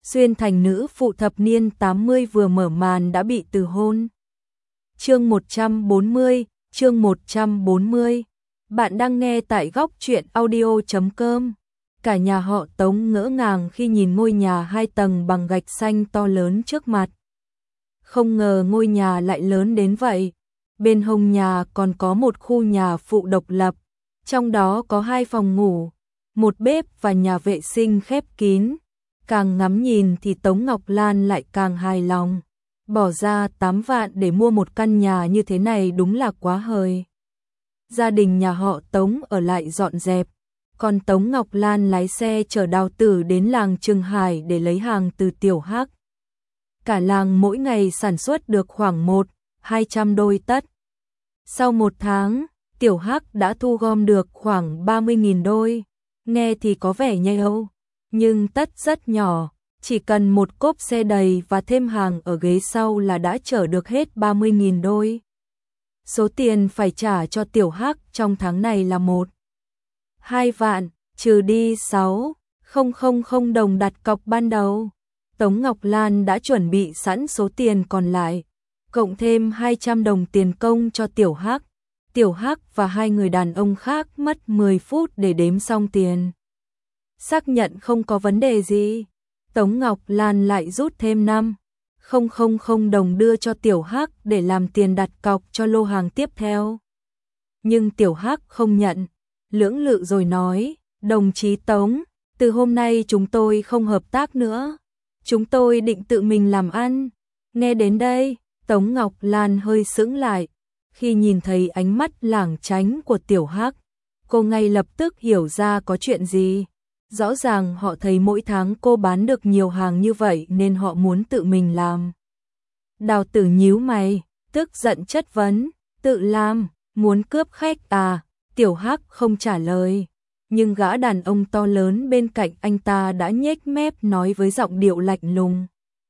Xuyên thành nữ phụ thập niên 80 vừa mở màn đã bị từ hôn. Chương 140. Bạn đang nghe tại góc truyện audio.com. Cả nhà họ Tống ngỡ ngàng khi nhìn ngôi nhà 2 tầng bằng gạch xanh to lớn trước mặt. Không ngờ ngôi nhà lại lớn đến vậy. Bên hông nhà còn có một khu nhà phụ độc lập, trong đó có 2 phòng ngủ, một bếp và nhà vệ sinh khép kín. Càng ngắm nhìn thì Tống Ngọc Lan lại càng hài lòng. Bỏ ra 8 vạn để mua một căn nhà như thế này đúng là quá hời. Gia đình nhà họ Tống ở lại dọn dẹp, còn Tống Ngọc Lan lái xe chở Đào Tử đến làng Trường Hải để lấy hàng từ Tiểu Hắc. Cả làng mỗi ngày sản xuất được khoảng 100-200 đôi tất. Sau 1 tháng, Tiểu Hắc đã thu gom được khoảng 30.000 đôi. Nghe thì có vẻ nhiều, nhưng tất rất nhỏ, chỉ cần một cốp xe đầy và thêm hàng ở ghế sau là đã chở được hết 30.000 đôi. Số tiền phải trả cho Tiểu Hắc trong tháng này là 1-2 vạn, trừ đi 6.000 đồng đặt cọc ban đầu. Tống Ngọc Lan đã chuẩn bị sẵn số tiền còn lại, cộng thêm 200 đồng tiền công cho Tiểu Hắc. Tiểu Hắc và 2 người đàn ông khác mất 10 phút để đếm xong tiền. Xác nhận không có vấn đề gì, Tống Ngọc Lan lại rút thêm 5.000 đồng đưa cho Tiểu Hắc để làm tiền đặt cọc cho lô hàng tiếp theo. Nhưng Tiểu Hắc không nhận, lưỡng lự rồi nói, đồng chí Tống, từ hôm nay chúng tôi không hợp tác nữa, chúng tôi định tự mình làm ăn. Nghe đến đây, Tống Ngọc Lan hơi sững lại, khi nhìn thấy ánh mắt lảng tránh của Tiểu Hắc, cô ngay lập tức hiểu ra có chuyện gì. Rõ ràng họ thấy mỗi tháng cô bán được nhiều hàng như vậy nên họ muốn tự mình làm. Đào Tử nhíu mày, tức giận chất vấn, tự làm, muốn cướp khách à? Tiểu Hắc không trả lời, nhưng gã đàn ông to lớn bên cạnh anh ta đã nhếch mép nói với giọng điệu lạnh lùng.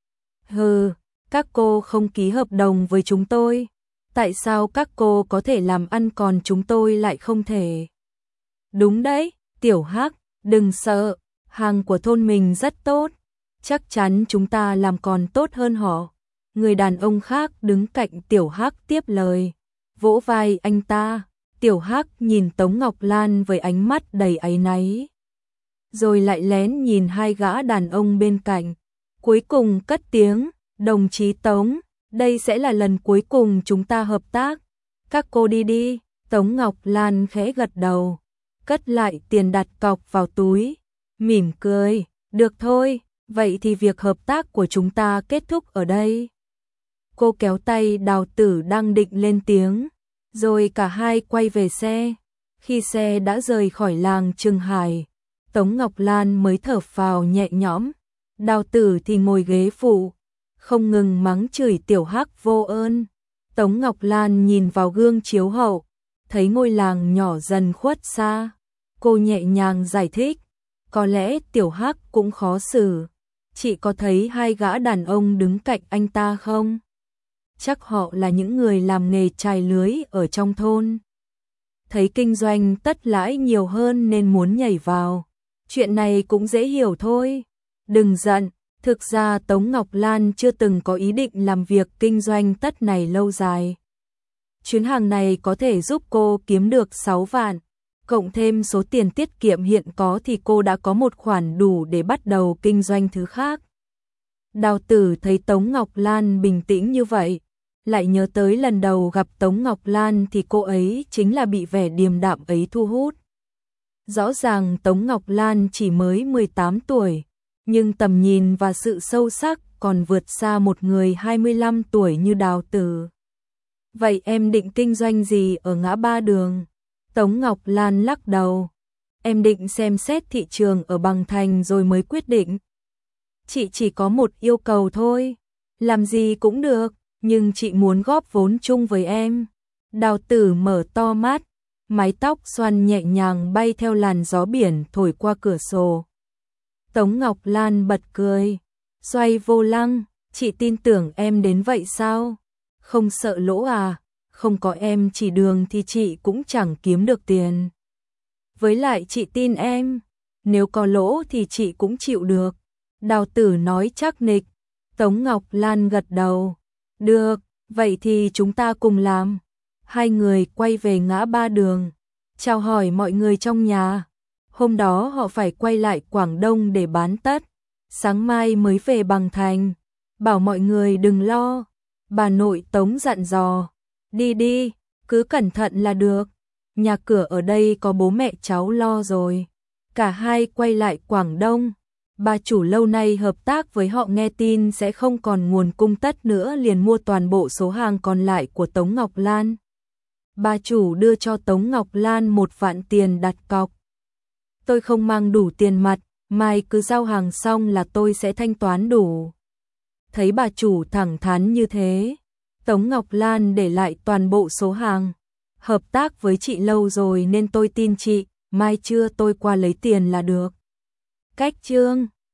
Hừ, các cô không ký hợp đồng với chúng tôi, tại sao các cô có thể làm ăn còn chúng tôi lại không thể? Đúng đấy, Tiểu Hắc, đừng sợ, hàng của thôn mình rất tốt, chắc chắn chúng ta làm còn tốt hơn họ. Người đàn ông khác đứng cạnh Tiểu Hắc tiếp lời, vỗ vai anh ta. Tiểu Hắc nhìn Tống Ngọc Lan với ánh mắt đầy áy náy, rồi lại lén nhìn 2 gã đàn ông bên cạnh, cuối cùng cất tiếng, đồng chí Tống, đây sẽ là lần cuối cùng chúng ta hợp tác, các cô đi đi. Tống Ngọc Lan khẽ gật đầu, cất lại tiền đặt cọc vào túi, mỉm cười, được thôi, vậy thì việc hợp tác của chúng ta kết thúc ở đây. Cô kéo tay Đào Tử đang định lên tiếng, rồi cả hai quay về xe. Khi xe đã rời khỏi làng Trường Hải, Tống Ngọc Lan mới thở phào nhẹ nhõm. Đào Tử thì ngồi ghế phụ, không ngừng mắng chửi Tiểu Hắc vô ơn. Tống Ngọc Lan nhìn vào gương chiếu hậu, thấy ngôi làng nhỏ dần khuất xa. Cô nhẹ nhàng giải thích, có lẽ Tiểu Hắc cũng khó xử. Chị có thấy 2 gã đàn ông đứng cạnh anh ta không? Chắc họ là những người làm nghề chài lưới ở trong thôn. Thấy kinh doanh tất lãi nhiều hơn nên muốn nhảy vào. Chuyện này cũng dễ hiểu thôi. Đừng giận, thực ra Tống Ngọc Lan chưa từng có ý định làm việc kinh doanh tất này lâu dài. Chuyến hàng này có thể giúp cô kiếm được 6 vạn. Cộng thêm số tiền tiết kiệm hiện có thì cô đã có một khoản đủ để bắt đầu kinh doanh thứ khác. Đào Tử thấy Tống Ngọc Lan bình tĩnh như vậy, lại nhớ tới lần đầu gặp Tống Ngọc Lan thì cô ấy chính là bị vẻ điềm đạm ấy thu hút. Rõ ràng Tống Ngọc Lan chỉ mới 18 tuổi, nhưng tầm nhìn và sự sâu sắc còn vượt xa một người 25 tuổi như Đào Tử. Vậy em định kinh doanh gì ở ngã ba đường? Tống Ngọc Lan lắc đầu. Em định xem xét thị trường ở Bằng Thành rồi mới quyết định. Chị chỉ có một yêu cầu thôi, làm gì cũng được, nhưng chị muốn góp vốn chung với em. Đào Tử mở to mắt, mái tóc xoăn nhẹ nhàng bay theo làn gió biển thổi qua cửa sổ. Tống Ngọc Lan bật cười, xoay vô lăng, chị tin tưởng em đến vậy sao? Không sợ lỗ à? Không có em chỉ đường thì chị cũng chẳng kiếm được tiền. Với lại chị tin em, nếu có lỗ thì chị cũng chịu được. Đào Tử nói chắc nịch. Tống Ngọc Lan gật đầu. Được, vậy thì chúng ta cùng làm. Hai người quay về ngã ba đường, chào hỏi mọi người trong nhà. Hôm đó họ phải quay lại Quảng Đông để bán tất, sáng mai mới về Bằng Thành. Bảo mọi người đừng lo. Bà nội Tống dặn dò. Đi đi, cứ cẩn thận là được. Nhà cửa ở đây có bố mẹ cháu lo rồi. Cả hai quay lại Quảng Đông. Bà chủ lâu nay hợp tác với họ nghe tin sẽ không còn nguồn cung tất nữa, liền mua toàn bộ số hàng còn lại của Tống Ngọc Lan. Bà chủ đưa cho Tống Ngọc Lan 1 vạn tiền đặt cọc. Tôi không mang đủ tiền mặt, mai cứ giao hàng xong là tôi sẽ thanh toán đủ. Thấy bà chủ thẳng thắn như thế, Tống Ngọc Lan để lại toàn bộ số hàng. Hợp tác với chị lâu rồi nên tôi tin chị, mai trưa tôi qua lấy tiền là được. Cách chương